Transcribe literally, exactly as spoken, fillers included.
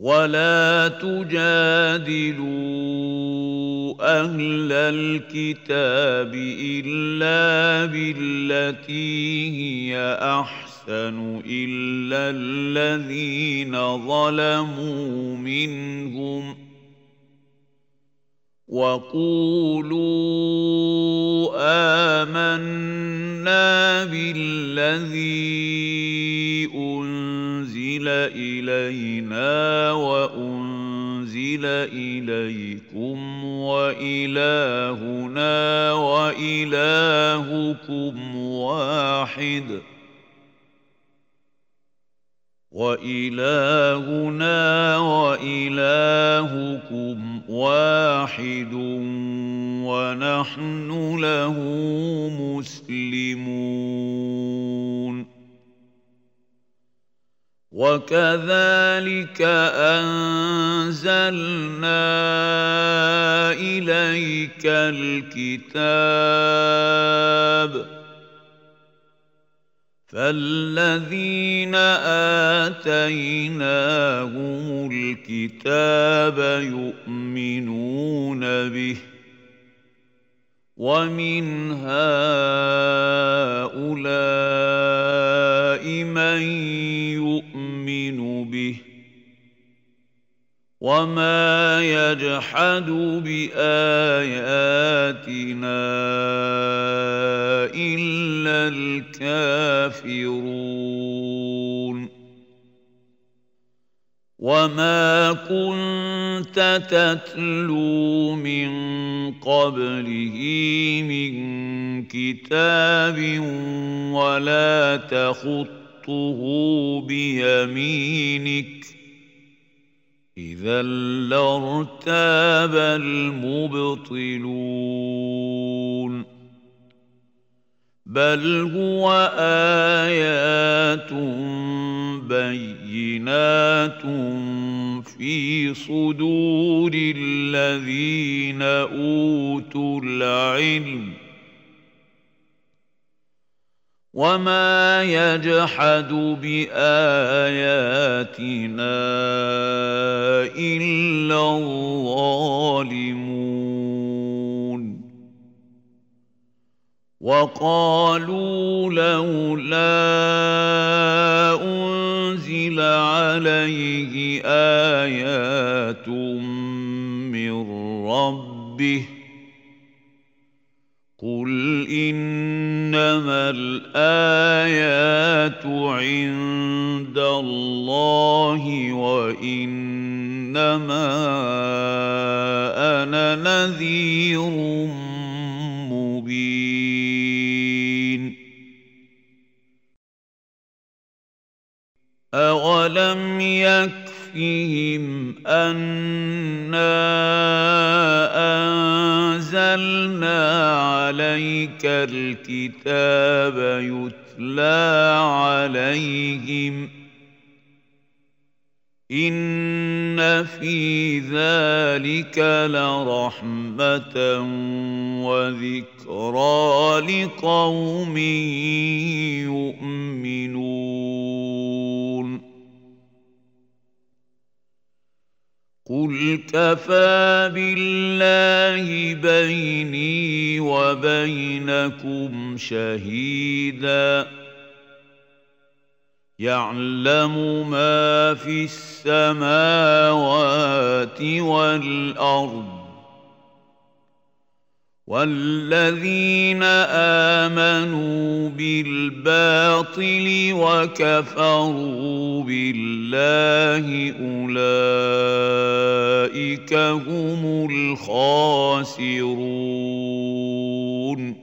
ولا تجادلوا أهل الكتاب إلا بالتي هي أحسن إلا الذين ظلموا منهم وقولوا آمنا بالذي أنزل إلينا وأنزل إليكم وإلهنا وإلهكم واحد وإلهنا وإلهكم واحد ونحن له مسلمون وكذلك أنزلنا إليك الكتاب فالذين آتيناهم الكتاب يؤمنون به ومن هؤلاء من يؤمن به وما يجحد بآياتنا إلا الكافرون وما كنت تتلو من قبله من كتاب ولا تخطه بيمينك إذا لارتاب المبطلون بل هو آيات بينات في صدور الذين أوتوا العلم وما يجحد بآياتنا إلا الظالمون وقالوا لولا أنزل عليه آيات من ربه قل إنما الآيات عند الله وإنما أنا نذير مبين أولم يكفهم أنا أنزلنا عليك الكتاب يتلى عليهم إن في ذلك لرحمة وذكرى لقوم يؤمنون قل كفى بالله بيني وبينكم شهيدا يعلم ما في السماوات والأرض والذين آمنوا بالباطل وكفروا بالله أولئك هم الخاسرون